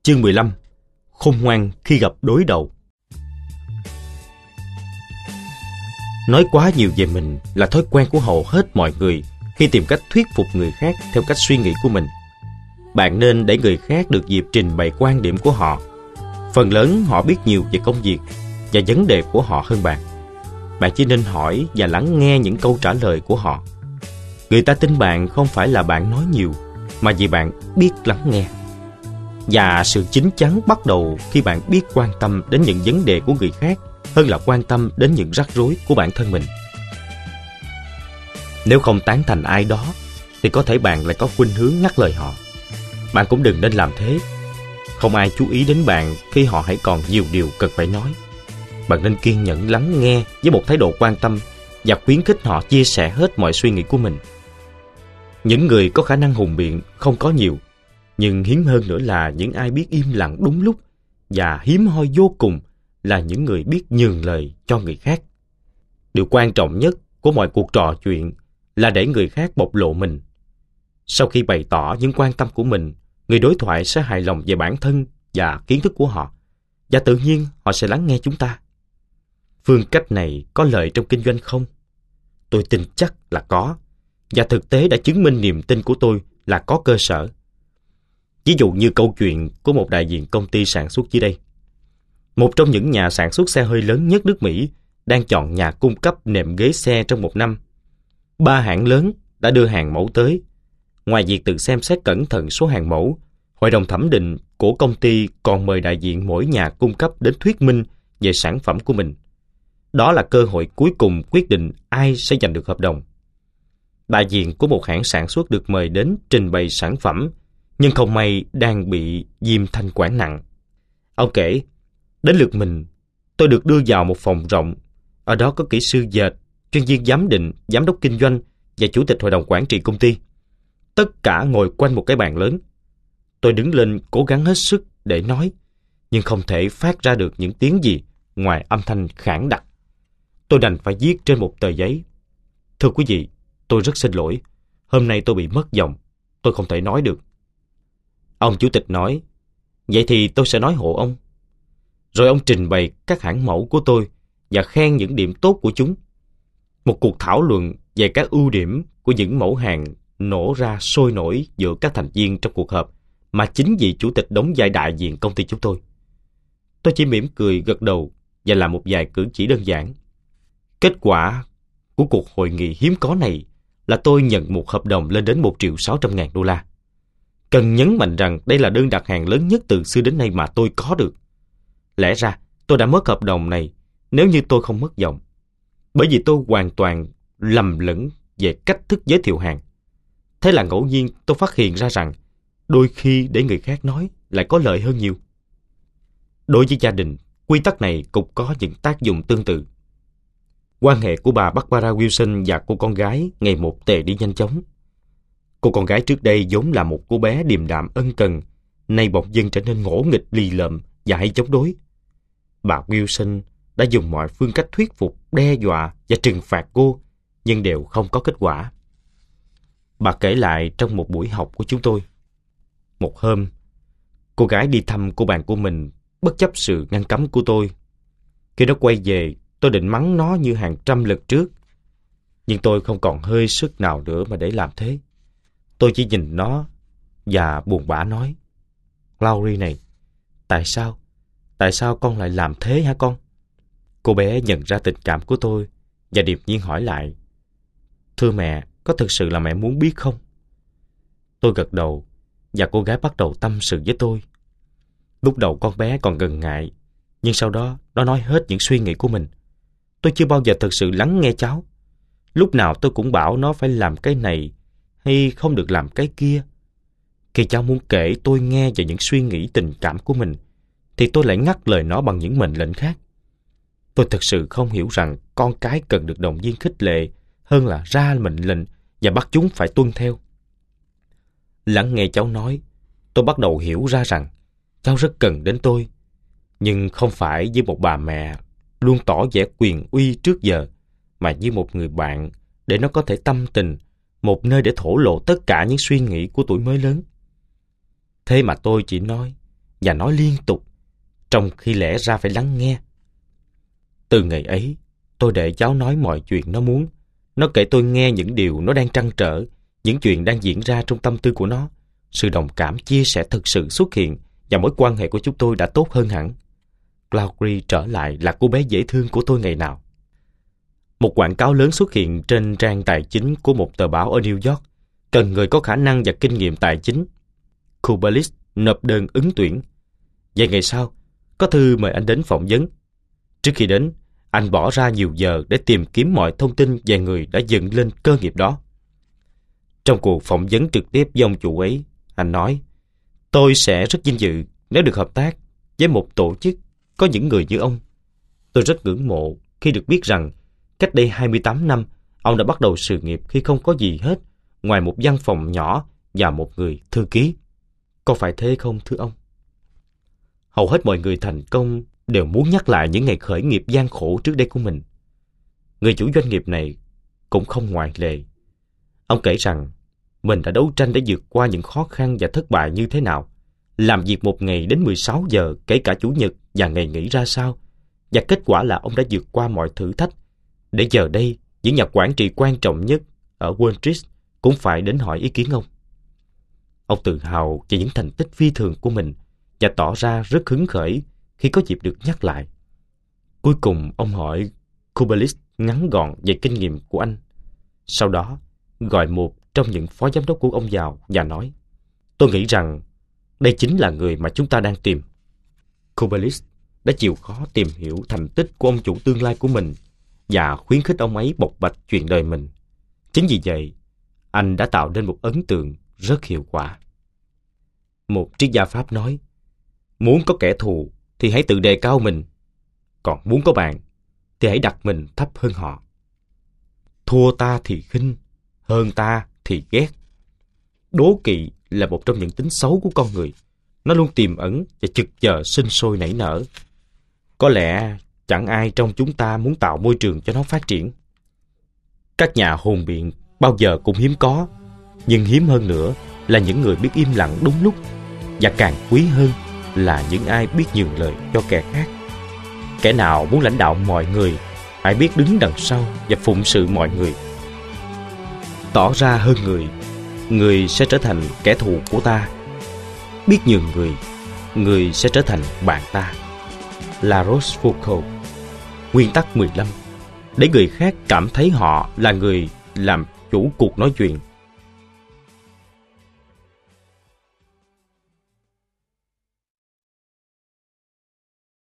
Chương 15. Khôn ngoan khi gặp đối đầu. Nói quá nhiều về mình là thói quen của hầu hết mọi người khi tìm cách thuyết phục người khác theo cách suy nghĩ của mình. Bạn nên để người khác được dịp trình bày quan điểm của họ. Phần lớn họ biết nhiều về công việc và vấn đề của họ hơn bạn. Bạn chỉ nên hỏi và lắng nghe những câu trả lời của họ. Người ta tin bạn không phải là bạn nói nhiều, mà vì bạn biết lắng nghe. Và sự chín chắn bắt đầu khi bạn biết quan tâm đến những vấn đề của người khác hơn là quan tâm đến những rắc rối của bản thân mình. Nếu không tán thành ai đó, thì có thể bạn lại có khuynh hướng ngắt lời họ. Bạn cũng đừng nên làm thế. Không ai chú ý đến bạn khi họ hãy còn nhiều điều cần phải nói. Bạn nên kiên nhẫn lắng nghe với một thái độ quan tâm và khuyến khích họ chia sẻ hết mọi suy nghĩ của mình. Những người có khả năng hùng biện không có nhiều, nhưng hiếm hơn nữa là những ai biết im lặng đúng lúc, và hiếm hoi vô cùng là những người biết nhường lời cho người khác. Điều quan trọng nhất của mọi cuộc trò chuyện là để người khác bộc lộ mình. Sau khi bày tỏ những quan tâm của mình, người đối thoại sẽ hài lòng về bản thân và kiến thức của họ, và tự nhiên họ sẽ lắng nghe chúng ta. Phương cách này có lợi trong kinh doanh không? Tôi tin chắc là có, và thực tế đã chứng minh niềm tin của tôi là có cơ sở. Ví dụ như câu chuyện của một đại diện công ty sản xuất dưới đây. Một trong những nhà sản xuất xe hơi lớn nhất nước Mỹ đang chọn nhà cung cấp nệm ghế xe trong một năm. 3 hãng lớn đã đưa hàng mẫu tới. Ngoài việc tự xem xét cẩn thận số hàng mẫu, hội đồng thẩm định của công ty còn mời đại diện mỗi nhà cung cấp đến thuyết minh về sản phẩm của mình. Đó là cơ hội cuối cùng quyết định ai sẽ giành được hợp đồng. Đại diện của một hãng sản xuất được mời đến trình bày sản phẩm, nhưng không may đang bị viêm thanh quản nặng. Ông kể, đến lượt mình, tôi được đưa vào một phòng rộng. Ở đó có kỹ sư dệt, chuyên viên giám định, giám đốc kinh doanh và chủ tịch hội đồng quản trị công ty. Tất cả ngồi quanh một cái bàn lớn. Tôi đứng lên cố gắng hết sức để nói, nhưng không thể phát ra được những tiếng gì ngoài âm thanh khản đặc. Tôi đành phải viết trên một tờ giấy. Thưa quý vị, tôi rất xin lỗi. Hôm nay tôi bị mất giọng. Tôi không thể nói được. Ông chủ tịch nói, vậy thì tôi sẽ nói hộ ông. Rồi ông trình bày các hãng mẫu của tôi và khen những điểm tốt của chúng. Một cuộc thảo luận về các ưu điểm của những mẫu hàng nổ ra sôi nổi giữa các thành viên trong cuộc họp mà chính vị chủ tịch đóng vai đại diện công ty chúng tôi. Tôi chỉ mỉm cười gật đầu và làm một vài cử chỉ đơn giản. Kết quả của cuộc hội nghị hiếm có này là tôi nhận một hợp đồng lên đến 1.600.000 đô la. Cần nhấn mạnh rằng đây là đơn đặt hàng lớn nhất từ xưa đến nay mà tôi có được. Lẽ ra tôi đã mất hợp đồng này nếu như tôi không mất giọng, bởi vì tôi hoàn toàn lầm lẫn về cách thức giới thiệu hàng. Thế là ngẫu nhiên tôi phát hiện ra rằng đôi khi để người khác nói lại có lợi hơn nhiều. Đối với gia đình, quy tắc này cũng có những tác dụng tương tự. Quan hệ của bà Barbara Wilson và cô con gái ngày một tệ đi nhanh chóng. Cô con gái trước đây vốn là một cô bé điềm đạm ân cần, nay bỗng dưng trở nên ngỗ nghịch lì lợm và hay chống đối. Bà Wilson đã dùng mọi phương cách thuyết phục, đe dọa và trừng phạt cô, nhưng đều không có kết quả. Bà kể lại trong một buổi học của chúng tôi. Một hôm, cô gái đi thăm cô bạn của mình bất chấp sự ngăn cấm của tôi. Khi nó quay về, tôi định mắng nó như hàng trăm lần trước. Nhưng tôi không còn hơi sức nào nữa mà để làm thế. Tôi chỉ nhìn nó và buồn bã nói, Laurie này, tại sao con lại làm thế hả con? Cô bé nhận ra tình cảm của tôi và điềm nhiên hỏi lại, thưa mẹ, có thực sự là mẹ muốn biết không? Tôi gật đầu và cô gái bắt đầu tâm sự với tôi. Lúc đầu con bé còn ngần ngại, nhưng sau đó nó nói hết những suy nghĩ của mình. Tôi chưa bao giờ thực sự lắng nghe cháu. Lúc nào tôi cũng bảo nó phải làm cái này hay không được làm cái kia. Khi cháu muốn kể tôi nghe về những suy nghĩ tình cảm của mình, thì tôi lại ngắt lời nó bằng những mệnh lệnh khác. Tôi thực sự không hiểu rằng con cái cần được động viên khích lệ hơn là ra mệnh lệnh và bắt chúng phải tuân theo. Lắng nghe cháu nói, tôi bắt đầu hiểu ra rằng cháu rất cần đến tôi, nhưng không phải với một bà mẹ luôn tỏ vẻ quyền uy trước giờ, mà như một người bạn để nó có thể tâm tình, một nơi để thổ lộ tất cả những suy nghĩ của tuổi mới lớn. Thế mà tôi chỉ nói, và nói liên tục, trong khi lẽ ra phải lắng nghe. Từ ngày ấy, tôi để cháu nói mọi chuyện nó muốn. Nó kể tôi nghe những điều nó đang trăn trở, những chuyện đang diễn ra trong tâm tư của nó. Sự đồng cảm chia sẻ thực sự xuất hiện và mối quan hệ của chúng tôi đã tốt hơn hẳn. Claudine trở lại là cô bé dễ thương của tôi ngày nào. Một quảng cáo lớn xuất hiện trên trang tài chính của một tờ báo ở New York, cần người có khả năng và kinh nghiệm tài chính. Kubelis nộp đơn ứng tuyển. Vài ngày sau, có thư mời anh đến phỏng vấn. Trước khi đến, anh bỏ ra nhiều giờ để tìm kiếm mọi thông tin về người đã dựng lên cơ nghiệp đó. Trong cuộc phỏng vấn trực tiếp với ông chủ ấy, anh nói, tôi sẽ rất vinh dự nếu được hợp tác với một tổ chức có những người như ông. Tôi rất ngưỡng mộ khi được biết rằng cách đây 28 năm, ông đã bắt đầu sự nghiệp khi không có gì hết ngoài một văn phòng nhỏ và một người thư ký. Có phải thế không thưa ông? Hầu hết mọi người thành công đều muốn nhắc lại những ngày khởi nghiệp gian khổ trước đây của mình. Người chủ doanh nghiệp này cũng không ngoại lệ. Ông kể rằng mình đã đấu tranh để vượt qua những khó khăn và thất bại như thế nào, làm việc một ngày đến 16 giờ kể cả chủ nhật và ngày nghỉ ra sao, và kết quả là ông đã vượt qua mọi thử thách, để giờ đây những nhà quản trị quan trọng nhất ở Wall Street cũng phải đến hỏi ý kiến ông. Ông tự hào về những thành tích phi thường của mình và tỏ ra rất hứng khởi khi có dịp được nhắc lại. Cuối cùng ông hỏi Kubelis ngắn gọn về kinh nghiệm của anh. Sau đó gọi một trong những phó giám đốc của ông vào và nói, tôi nghĩ rằng đây chính là người mà chúng ta đang tìm. Kubelis đã chịu khó tìm hiểu thành tích của ông chủ tương lai của mình và khuyến khích ông ấy bộc bạch chuyện đời mình. Chính vì vậy, anh đã tạo nên một ấn tượng rất hiệu quả. Một triết gia Pháp nói, muốn có kẻ thù thì hãy tự đề cao mình, còn muốn có bạn thì hãy đặt mình thấp hơn họ. Thua ta thì khinh, hơn ta thì ghét. Đố kỵ là một trong những tính xấu của con người. Nó luôn tiềm ẩn và chực chờ sinh sôi nảy nở. Có lẽ chẳng ai trong chúng ta muốn tạo môi trường cho nó phát triển. Các nhà hùng biện bao giờ cũng hiếm có, nhưng hiếm hơn nữa là những người biết im lặng đúng lúc, và càng quý hơn là những ai biết nhường lời cho kẻ khác. Kẻ nào muốn lãnh đạo mọi người, hãy biết đứng đằng sau và phụng sự mọi người. Tỏ ra hơn người, người sẽ trở thành kẻ thù của ta. Biết nhường người sẽ trở thành bạn ta. La Rochefoucauld. Nguyên tắc 15. Để người khác cảm thấy họ là người làm chủ cuộc nói chuyện,